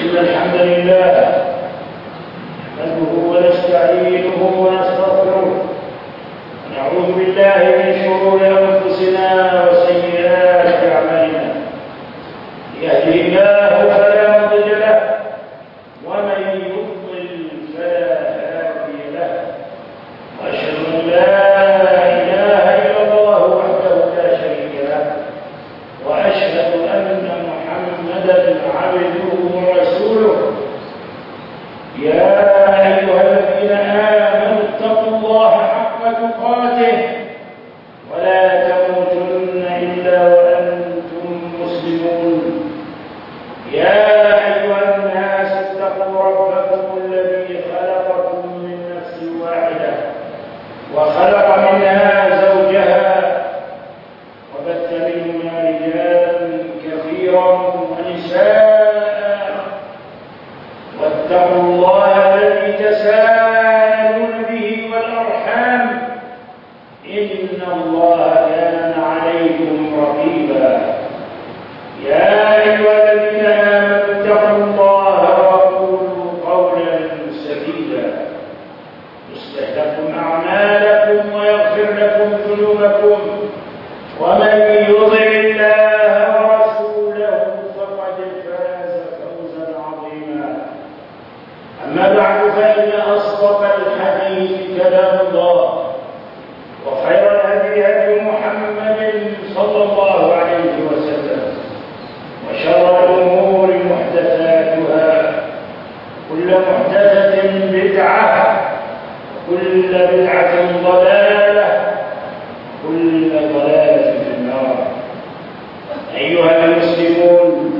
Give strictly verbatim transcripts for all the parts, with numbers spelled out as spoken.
إن الحمد لله نحمده ونستعينه ونستغفره ونعوذ بالله من شرور أنفسنا وسيئات أعمالنا. يهده الله فلا مضل له ومن يضلل فلا هادي له، وأشهد أن لا إله إلا الله وحده لا شريك له، وأشهد أن محمدا عبده ورسوله. يا أيها الذين آمنوا اتقوا الله حق تقاته ولا تموتن إلا وأنتم مسلمون. يا أيها الناس اتقوا ربكم الذي خلقكم من نفس واحدة وخلق منها زوجها وبث منهما رجالا كثيرا ونساء، واتقوا الله الذي تساءلون به والأرحام إن الله كان عليكم رقيبا. يا أيها الذين آمنوا اتقوا الله وقولوا قولا سديدا يصلح لكم أعمالكم ويغفر لكم ذنوبكم، ومن يطع الله ورسوله فقد فاز فوزا عظيما. أما بعد، فإن أصدق الحديث كلام الله، وخير الهدي هدي محمد صلى الله عليه وسلم، وشر الأمور محدثاتها، كل محدثة بدعة، وكل بدعة ضلالة، كل ضلالة في النار. أيها المسلمون،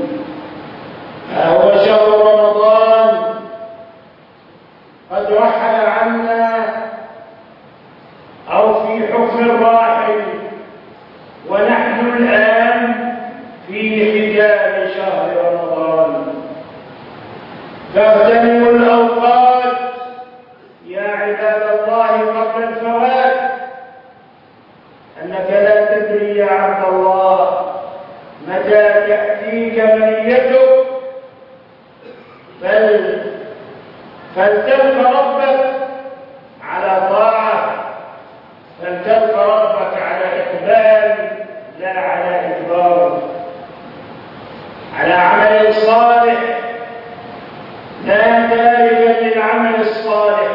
ها هو شهر رمضان قد رحل عنا، أو في حكم الراحل، ونحن الآن في حجاب شهر رمضان. فاغتنموا الأوقات يا عباد الله قبل الفوات، أنك لا تدري يا عبد الله متى تأتيك منيتك، بل فلتلقى ربك على طاعة، فلتلقى ربك على إقبال لا على إدبار، على عمل صالح لا تاركا للعمل الصالح.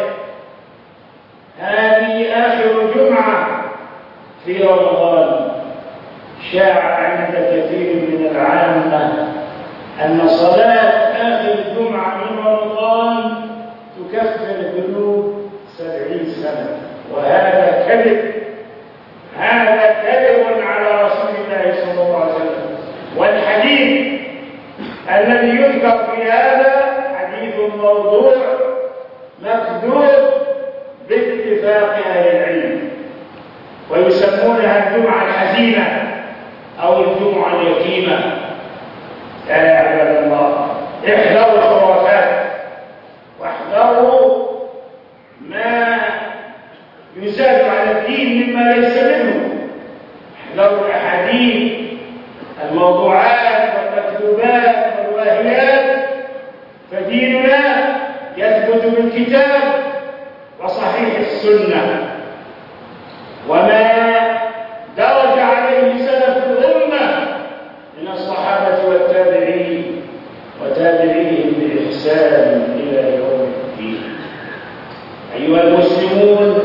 هذه آخر جمعة في رمضان. شاع عند كثير من العامة أن صلاة آخر جمعة من رمضان تكفر ذنوب سبعين سنة، وهذا كذب. هذا كذب على رسول الله صلى الله عليه وسلم. والحديث الذي يذكر في هذا حديث موضوع مكذوب باتفاق أهل العلم، ويسمونها الجمعة الحزينة أو الجمعة اليتيمة. يا عباد الله، احذروا الخرافات، واحذروا ما يزاد على الدين مما ليس منه. احذروا الأحاديث، الموضوعات والمكذوبات والواهيات، فديننا يثبت بالكتاب وصحيح السنة، وما درج عليه سلف الأمة من الصحابة والتابعين وتابعيهم بإحسان إلى يوم الدين. أيها المسلمون،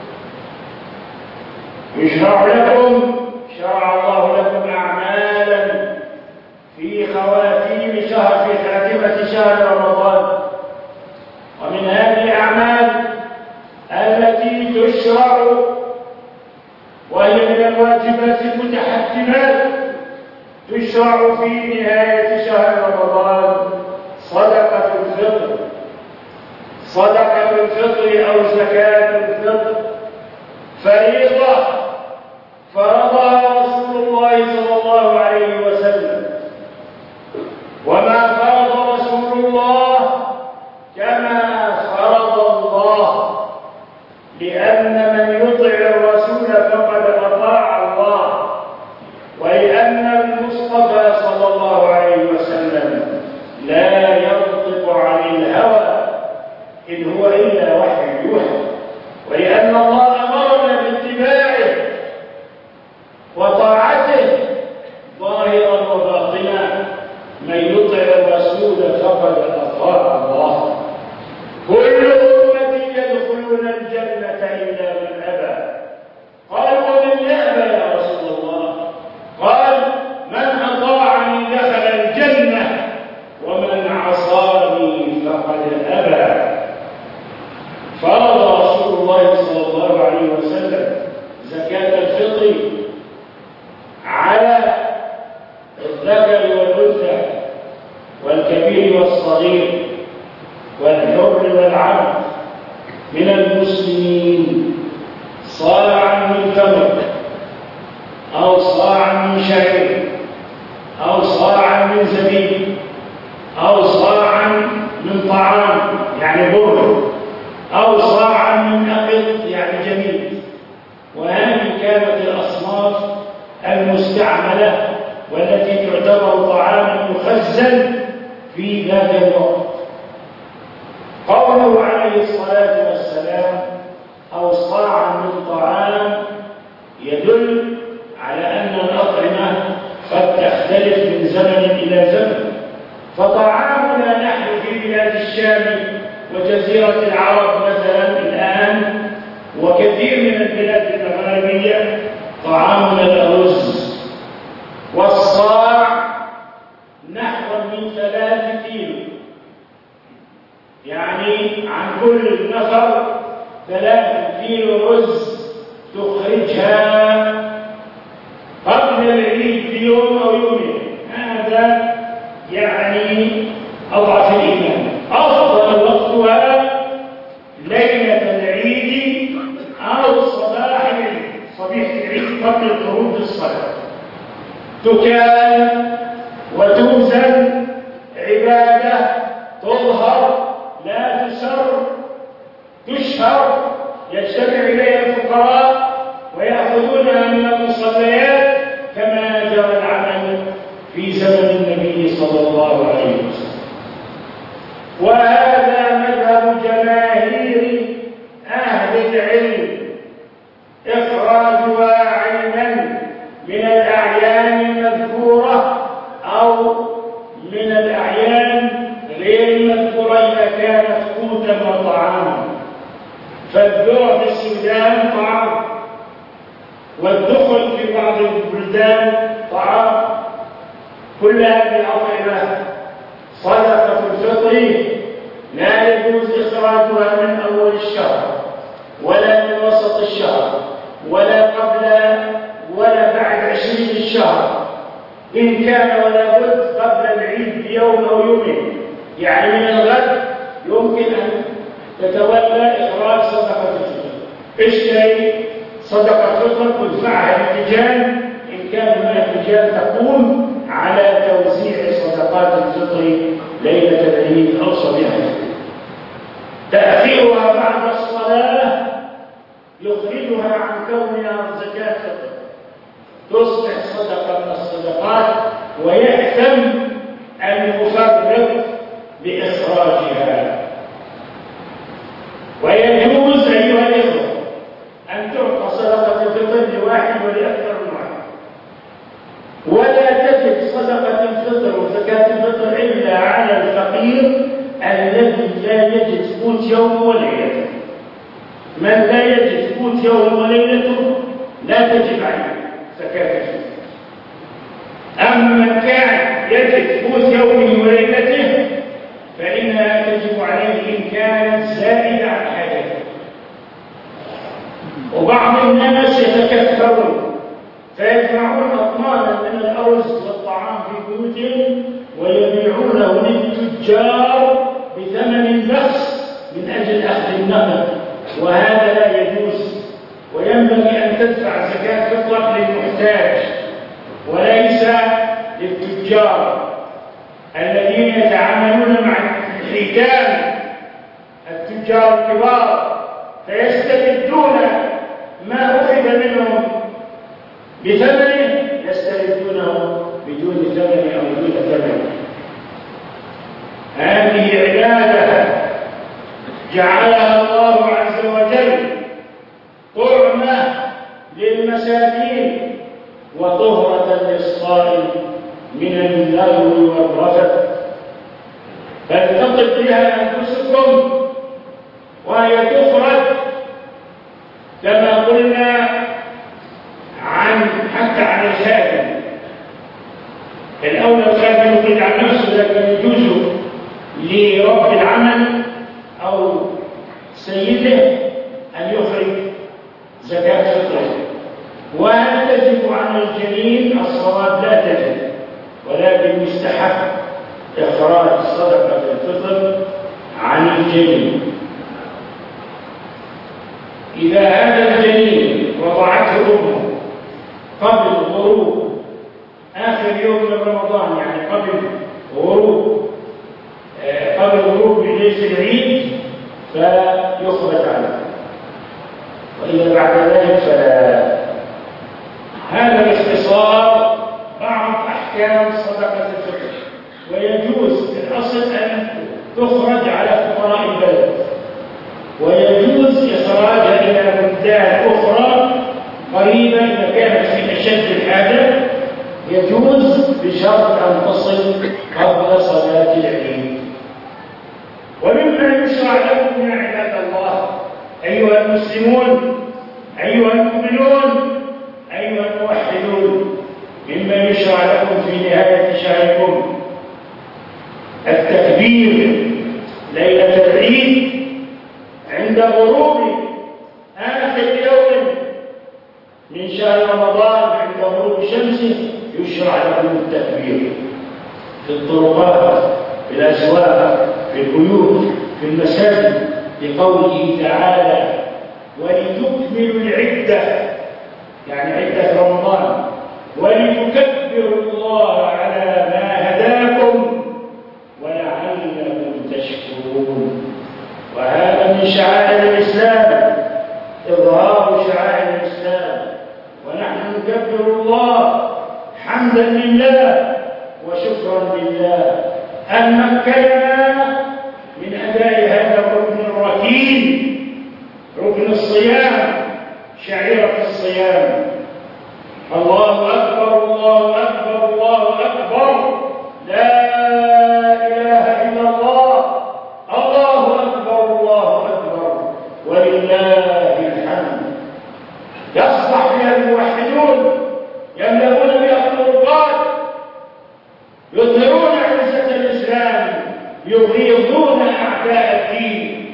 يشرع لكم شرع الله لكم أعمالا في خواتيم شهر في خاتمة شهر رمضان، ومن هذه الأعمال التي تشرع وهي من الواجبات المتحتمات تشرع في نهاية شهر رمضان صدقة الفطر. صدقة الفطر أو زكاة الفطر فريضة فرضها رسول الله صلى الله عليه وسلم، وما فرض رسول الله كما فرض الله، لأن من يطع الرسول فقد أطاع الله، ولأن المصطفى صلى الله عليه وسلم لا يرضى الهوى إن هو إلا وحي يوحى، ولأن الله أمرنا باتباعه وطاعته ظاهرا وباطنا. من يطع الرسول فقد أطاع الله. كل أمتي يدخلون الجنة إلا من أبى. قال ومن يأبى يا رسول الله؟ قال من أطاعني دخل الجنة ومن عصاني فقد أبى. فرض رسول الله صلى الله عليه وسلم زكاة الفطر على الذكر والأنثى والكبير والصغير والحر والعبد من المسلمين صاعا من تمر أو صاعا من شعير أو صاعا من زبيب أو صاعا من طعام يعني بر أو صاعا من أقط يعني جميل. وهذه كانت الأصناف المستعملة والتي تعتبر طعاما يخزن في ذات الوقت. قوله عليه الصلاة والسلام أو صاعا من طعام يدل على أن الأطعمة قد تختلف من زمن إلى زمن. فطعامنا نحن في بلاد الشام وجزيرة العرب مثلا الآن وكثير من البلاد المغربية طعامنا الرز، والصاع نحو من ثلاث كيلو، يعني عن كل نفر ثلاث كيلو رز تخرجها قبل العيد بيوم أو يومين. هذا يعني أضعف الإيمان. أفضل وقتها ليلة العيد أو صباح العيد، صبيح العيد قبل الخروج للصلاة، تكال وتوزن عبادة تظهر لا تسر تشهر، يجتمع إليها الفقراء ويأخذونها من المصليات كما جرى العمل في زمن النبي صلى الله عليه وسلم. وهذا مذهب جماهير أهل العلم، إخراجها عينا من الأعيان المذكورة أو من الأعيان غير المذكورة إذا كانت قوتا وطعاما. فالذرة في السودان طعام، والدخل في بعض البلدان طعام. كل هذه الأطعمة صدقة الفطر لا يجوز إخراجها من أول الشهر ولا من وسط الشهر ولا قبل ولا بعد عشرين الشهر، إن كان ولا بد قبل العيد بيوم أو يومين. يعني من الغد يمكن أن تتولى إخراج صدقة الفطر. اشتري صدقة فطر وادفعها للرجال إن كان هناك رجال تقوم على توزيع صدقات الفطر ليلة العيد أو صبيحة. تأخيرها بعد الصلاة يخرجها عن كونها زكاة فطر، تصبح صدقة من الصدقات ويأثم المفرط بإخراجها. ويجوز أيها الإخوة أن تعطى صدقة الفطر لواحد ولأكثر من واحد، ولا تجب صدقة الفطر وزكاة الفطر إلا على الفقير الذي لا يجد قوت يوم وليلته. من لا يجد قوت يوم وليلته لا تجب عليه زكاة الفطر. أما من كان يجد قوت يومه وليلته فإنها تجب عليه إن كانت زائدة عن حاجته. وبعض الناس يتكثرون فيجمعون أطنانا من الأرز والطعام في بيوتهم ويبيعونه للتجار بثمن بخس من أجل أخذ النقد، وهذا لا يجوز. وينبغي أن تدفع زكاة فطرك للمحتاج وليس للتجار الذين يتعاملون مع الحيتان، التجار الكبار، فيستبدون ما أخذ منهم بثمنه يستردونه بدون ثمن أو بدون ثمن. هذه عبادة جعلها الله عز وجل طعمة للمساكين وطهرة للصائم من اللغو والرفث، فلتطب بها أنفسكم وهي تخرج كما قلنا عن حتى عن الخادم. الأولى الخادم يخرج عن نفسه، لكن يجوز لرب العمل أو سيده أن يخرج زكاة فطره. وهل تجب عن الجنين؟ الصواب لا تجب، ولكن يستحب إخراج صدقة الفطر عن الجنين. إذا هذا الجنين وضعته أمه قبل غروب آخر يوم من رمضان، يعني قبل غروب آه قبل غروب ليلة العيد، فلا يخرج عنه، وإذا بعد ذلك فلا. هذا باختصار بعض أحكام صدقة الفطر. ويجوز الأصل أن تخرج على فقراء البلد، ويجوز إخراجها إلى بلدان أخرى قريبة إذا كانت في أشد الحاجة، يجوز بشرط أن تصل قبل صلاة العيد. ومما يشرع لكم يا عباد الله أيها المسلمون أيها المؤمنون أيها الموحدون، مما يشرع لكم في نهاية شهركم التكبير ليلة العيد عند غروب آخر يوم من شهر رمضان، عند غروب شمسه يشرع لكم التكبير في الطرقات، في الأسواق، في البيوت، في المساجد، لقوله تعالى: ولتكملوا العدة، يعني عدة رمضان، ولتكبروا الله على ما هداكم ولعلكم تشكرون. وهذا من شعائر الإسلام، إظهار شعائر الإسلام، ونحن نكبر الله حمدا لله وشكرا لله أن مكننا من أداء هذا الركن الركين، ركن الصيام، شعيرة الصيام. الله أكبر الله أكبر الله أكبر، لا إله إلا الله، الله أكبر الله أكبر، ولله الحمد. يصبح بها الموحدون يملؤون بها الطرقات، يظهرون عزة الإسلام، يغيظون أعداء الدين.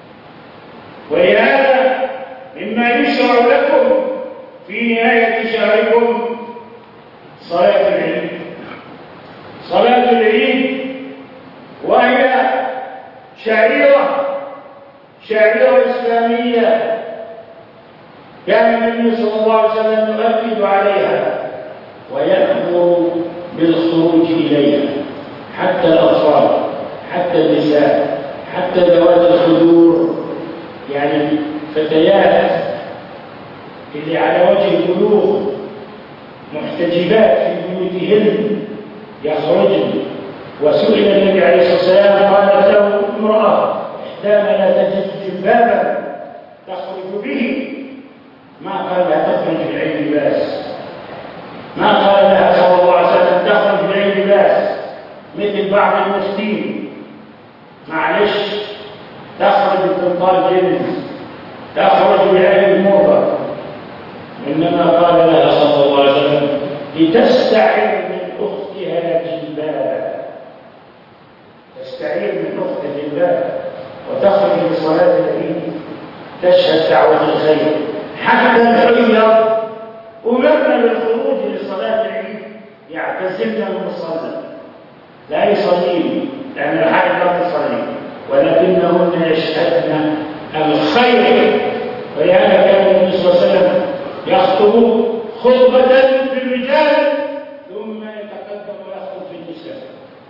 ولهذا مما يشرع لكم في نهاية شهركم صلاة العيد. صلاة العيد وهي شعيرة شعيرة إسلامية، كان النبي صلى الله عليه وسلم يؤكد عليها ويأمر بالخروج إليها، حتى الأطفال، حتى النساء، حتى ذوات الخدور، يعني فتيات اللي على وجه البلوغ محتجبات في بيوتهن يخرجن. وسئل النبي عليه الصلاة والسلام قالت له امرأة إحدانا لا تجد جلبابا تخرج به، ما قال لها تخرج بأي لباس، ما قال لها صلى الله عليه وسلم تخرج بأي لباس مثل بعض المسلمين، معلش تخرج بقنطار جينز، تخرج بأي الموضة، إنما قال لها صلى الله عليه وسلم لتستعير من أختها جلبابا، تستعير من أختها جلبابا وتخرج لصلاة العيد تشهد دعوة الخير. حتى الحيض أمرنا بالخروج لصلاة العيد يعتزلن المصلى، لا يصلين لأن الحائض لا تصلي، ولكنهن يشهدن الخير. ولهذا كان النبي صلى الله عليه وسلم يخطب خطبة في الرجال ثم يتقدم ويخطب في النساء.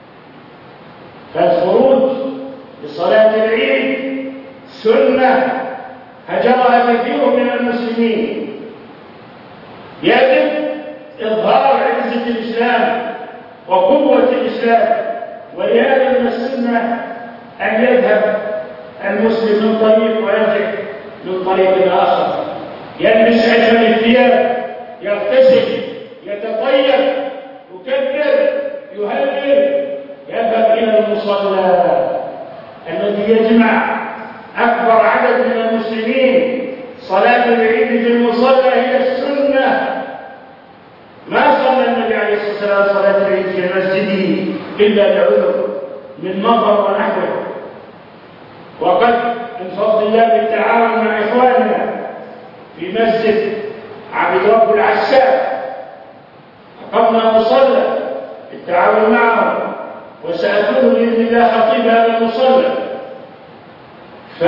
فالخروج لصلاة العيد سنة هجرها كثير من المسلمين، يجب إظهار عزة الإسلام وقوة الإسلام. ولهذا من السنة أن يذهب المسلم من طريق ويرجع من طريق آخر، يلبس أجمل الثياب، يغتسل، يتطيب، يكبر، يهلل، يذهب إلى المصلى الذي يجمع أكبر عدد من المسلمين. صلاة العيد في المصلى هي السنة. ما صلى النبي عليه الصلاة والسلام صلاة العيد في مسجده إلا لعذر من مطر ونحوه، وقد من فضل الله بالتعاون مع إخواننا في مسجد عبد رب العساف أقمنا مصلى بالتعاون معهم، وسأكون بإذن الله خطيب هذا المصلى، ف...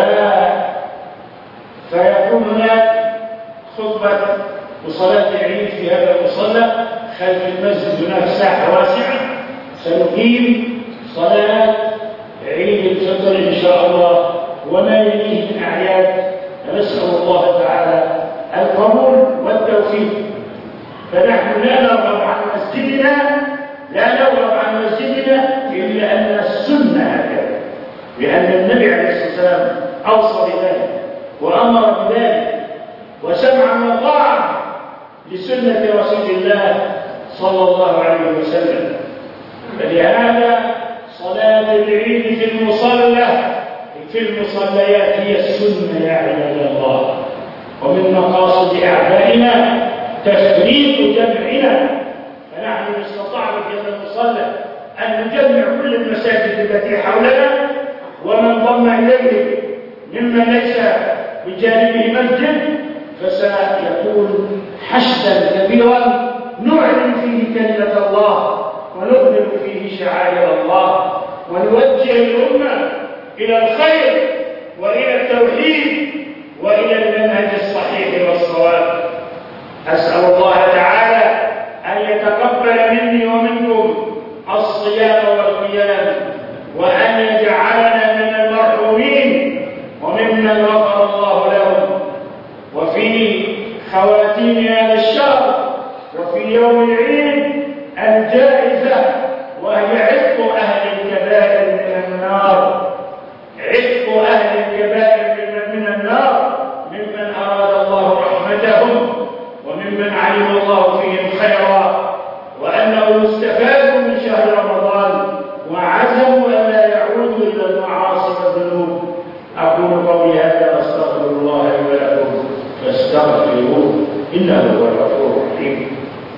فيكون هناك خطبة وصلاة العيد في هذا المصلى خلف المسجد. هناك ساحة واسعة سنقيم صلاة عيد الفطر إن شاء الله وما يليه من أعياد، نسأل الله تعالى القبول والتوفيق. فنحن لا نرغب عن مسجدنا لا نرغب عن مسجدنا إلا أن السنة هكذا، لأن النبي عليه الصلاة والسلام أوصى بذلك وأمر بذلك وسمعا وطاعة لسنة رسول الله صلى الله عليه وسلم. فلهذا صلاة العيد في المصلى في المصليات هي السنة يا عباد الله. ومن مقاصد أعدائنا تفريق جمعنا، فنحن استطعنا في هذا المصلى أن نجمع كل المساجد التي حولنا، ومن ضم إليه ممن ليس بجانبه مسجد فسيكون حشدا كبيرا نعلن فيه كلمة الله ونظهر فيه شعائر الله ونوجه الأمة إلى الخير وإلى التوحيد وإلى المنهج الصحيح والصواب. أسأل الله تعالى أن يتقبل مني ومنكم الصيام والقيام، وأن يجعلنا من المرحومين وممن غفر الله لهم. وفي خواتيم هذا الشهر وفي يوم العيد الجائزة، وهي عتق أهل الكبائر من النار، عتق أهل الكبائر من النار ممن أراد الله رحمتهم وممن علم الله فيهم خيرا وأنه استفادوا من شهر رمضان وعزموا ألا يعودوا إلى المعاصي والذنوب. أقول قولي هذا وأستغفر الله لي ولكم فاستغفروه إنه هو الغفور الرحيم.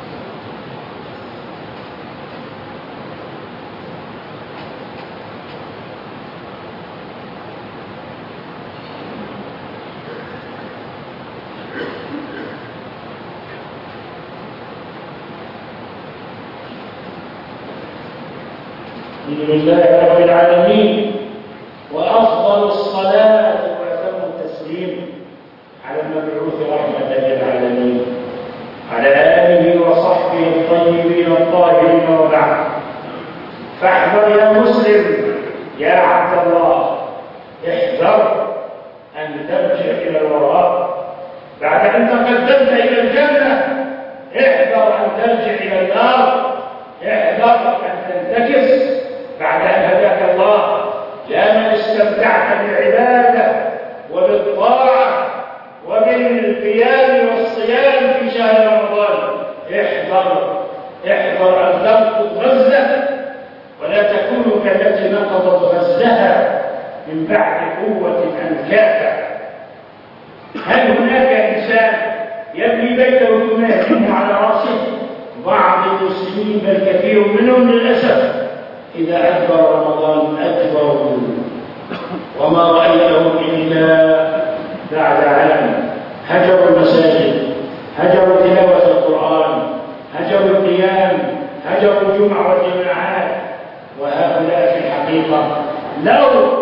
الحمد لله رب العالمين، وأفضل الصلاة وأتم التسليم على المبعوث رحمة للعالمين على آله وصحبه الطيبين الطاهرين، وبعد. فاحذر يا مسلم يا عبد الله، احذر أن ترجع إلى الوراء بعد أن تقدمت إلى الجنة، احذر أن ترجع إلى النار، احذر أن تنتكس بعد أن هداك الله. يا من استمتعت بالعبادة وبالطاعة وبالقيام والصيام في شهر رمضان، احذر احذر أن تنقض غزة ولا تكون كالتي نقضت غزها من بعد قوة أنكاثا. هل هناك إنسان يبني بيته ثم يهدمه على رأسه؟ بعض المسلمين بل كثير منهم للأسف إذا أدبر رمضان أدبروا وما رأيتهم إلا بعد عام. هجروا المساجد، هجروا تلاوة القرآن، هجروا القيام، هجروا الجمعة والجماعات. وهؤلاء في الحقيقة لو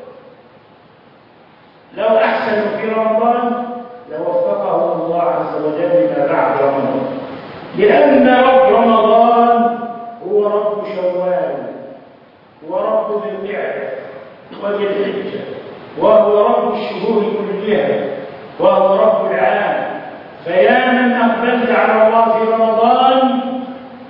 لو أحسنوا في رمضان لوفقهم الله عز وجل لما بعد رمضان، لأن رب رمضان هو رب شوال ورب ذي القعدة وذي الحجة، وهو رب الشهور كلها، وهو رب العام. فيا من أقبلت على الله في رمضان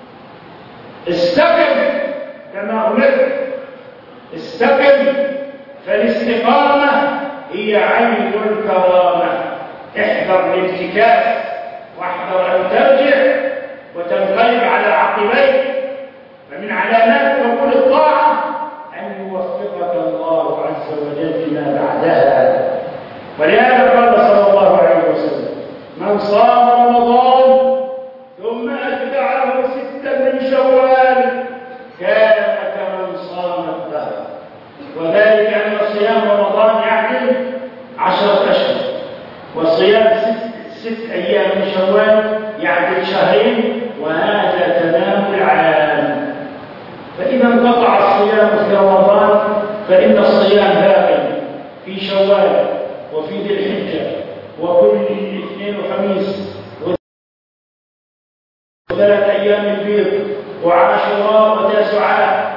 استقم كما أمرت، استقم فالاستقامة هي عين الكرامة. احذر الانتكاس واحذر أن ترجع وتنقلب على عقبيك. فمن علامات قبول الطاعة أن يوفقك الله عز وجل لما بعدها. ولهذا قال صلى الله عليه وسلم: من صام رمضان ثم أتبعه ستا من شوال كان كمن صام الدهر. وذلك أن صيام رمضان يعدل عشرة أشهر، وصيام ست, ست أيام من شوال يعدل شهرين، وهذا تمام العام. فإذا انقطع الصيام في رمضان فإن الصيام باق في شوال وفي ذي الحجة وكل اثنين وخميس وثلاث أيام البيض وعاشوراء وتاسعاء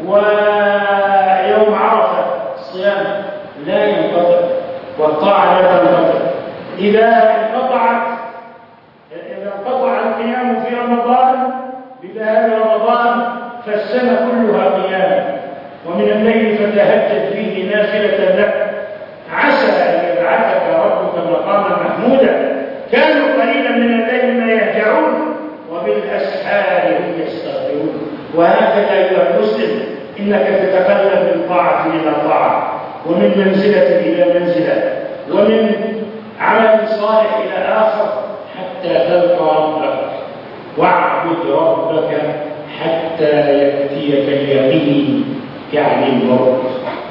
ويوم عرفة. الصيام لا ينقطع والطاعة لا تنقطع. إذا انقطعت إذا انقطع القيام في رمضان بذهاب رمضان فالسنة كلها قيام. ومن الليل فتهجد فيه نافلة لك عسى أن يبعثك ربك مقاما محمودا. كانوا قليلا من الليل ما يهجعون وبالأسحار هم يستغفرون. وهكذا أيها المسلم إنك تتقلب من طاعة إلى طاعة، ومن منزلة إلى منزلة، ومن عمل صالح إلى آخر حتى تلقى ربك. واعبد ربك حتى يأتيك اليقين يعني الموت.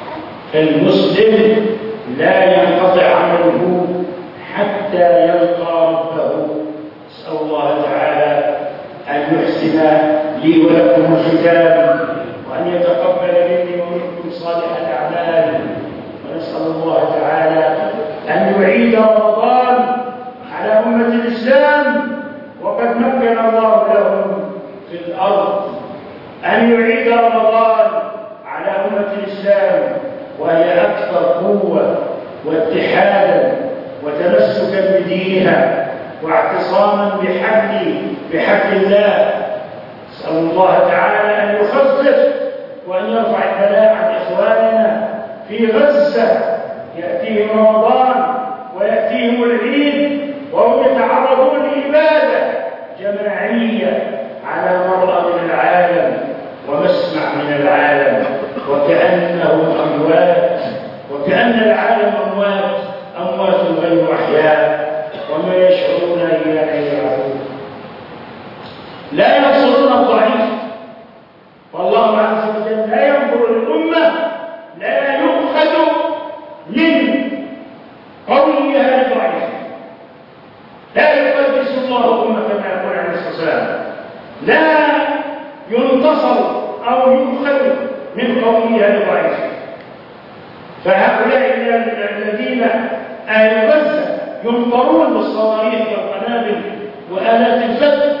فالمسلم لا ينقطع عمله حتى يلقى ربه. أسأل الله تعالى أن يحسن لي ولكم الختام، وأن يتقبل مني ومنكم صالح الأعمال. ونسأل الله تعالى أن يعيد رمضان على أمة الإسلام وقد مكن الله لهم في الأرض، أن يعيد رمضان على أمة الإسلام وهي أكثر قوة واتحادا وتمسكا بدينها واعتصاما بحبل بحبل الله. نسأل الله تعالى أن يخفف وأن يرفع البلاء عن إخواننا في غزة. يأتيهم رمضان ويأتيهم العيد وهم يتعرضون لإبادة جماعية على مرأى من العالم ومسمع من العالم، وكأنهم أموات، وكأن العالم أموات أموات غير أحياء، وما يشعرون إلا أن يعرفون. لا ينصرون الضعيف، والله عز وجل لا ينظر للأمة، لا يؤخذ من قولها لضعيف. لا يقدس الله أمة كما يقول عليه الصلاة والسلام. لا ينتصر أو يؤخذ من قولها لضعيف. فهؤلاء الذين أهل غزة ينظرون بالصواريخ والقنابل وآلات الفتح،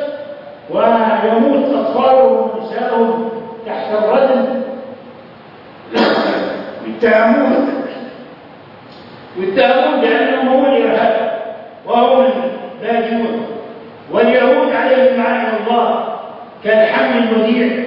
ويموت أطفالهم ونساءهم تحت الردم، يتهمون يتهمون بأنهم هم الإرهاب وهم اللاجئون. واليهود عليهم لعنة الله كالحمل الوديع،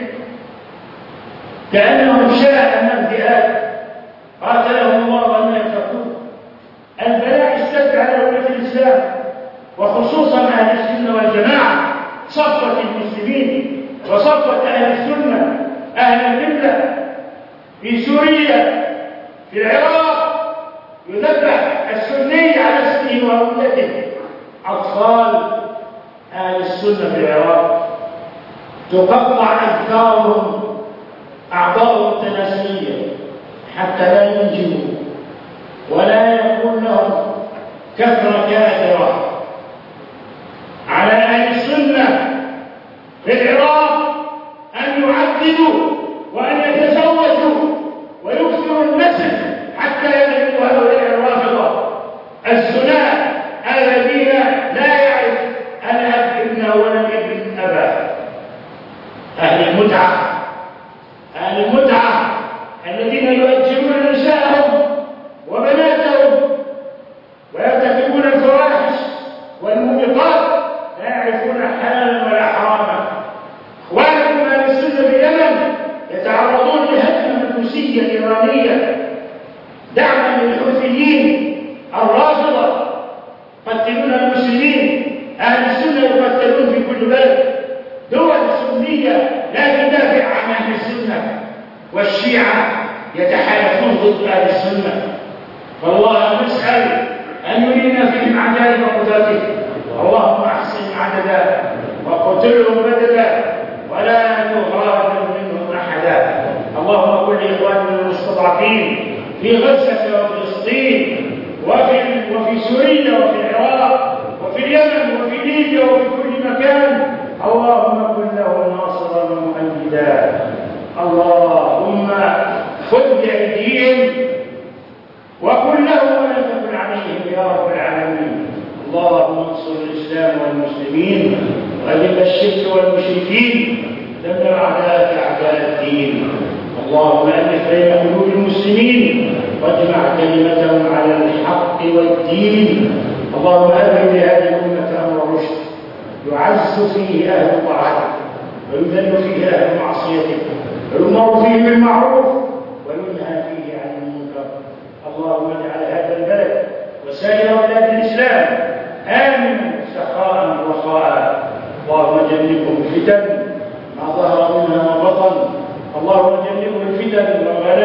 كأنهم شاء أمام ذئاب قاتلهم الله أن يفكون. البلاء اشتد على أمة الإسلام وخصوصا أهل السنة والجماعة، صفوة المسلمين وصفوة أهل السنة أهل القبلة في سوريا، في العراق يذبح السني على اسمه وهويته. أطفال أهل السنة في العراق تقطع أذكارهم أعضاءهم التناسلية حتى لا ينجبوا ولا يكون لهم كثرة كاثرة. على أهل السنة في العراق أن يعددوا وأن يتزوجوا ويكثروا النسل حتى يغلبوا هؤلاء الرافضة الزناة الذين لا يعرف الأب ابنه ولا الابن أباه. أهل المتعة أهل المتعة الذين يؤجرون نساءهم وبناتهم ويرتكبون الفواحش والموبقات لا يعرفون حلالا ولا حراما. اخوانكم اهل السنه في اليمن يتعرضون لهجمه مجوسيه ايرانيه دعما للحوثيين الرافضة يقتلون المسلمين. أهل السنة يقتلون في كل بلد. دول سنية لا تدافع عن أهل السنة، والشيعة يتحالفون ضد أهل السنة. فالله نسأل أن يرينا فيهم عجائب قدرته. اللهم أحسن عددا وقتلهم بددا ولا تغادر منهم أحدا. اللهم كن لإخواننا المستضعفين في غزة وفلسطين وفي وفي سوريا وفي العراق وفي اليمن وفي ليبيا وفي كل مكان، اللهم كن لهم ناصرا ومؤيدا. اللهم خذ بأيديهم وكن لهم ولا تكن عليهم يا رب العالمين. اللهم انصر الإسلام والمسلمين وأذل الشرك والمشركين، دمر أعداءك أعداء الدين. اللهم ألف بين قلوب المسلمين واجمع كلمتهم على الحق والدين. اللهم ألف لهذه الأمة أمر الرشد، يعز فيه أهل طاعتك ويذل فيه أهل معصيتك، ويؤمر فيه بالمعروف وينهى فيه عن المنكر. اللهم اجعل هذا البلد وسائر بلاد الإسلام آمنا سخاء رخاء. اللهم جنبهم الفتن ما ظهر منها وبطن. اللهم جنبهم الفتن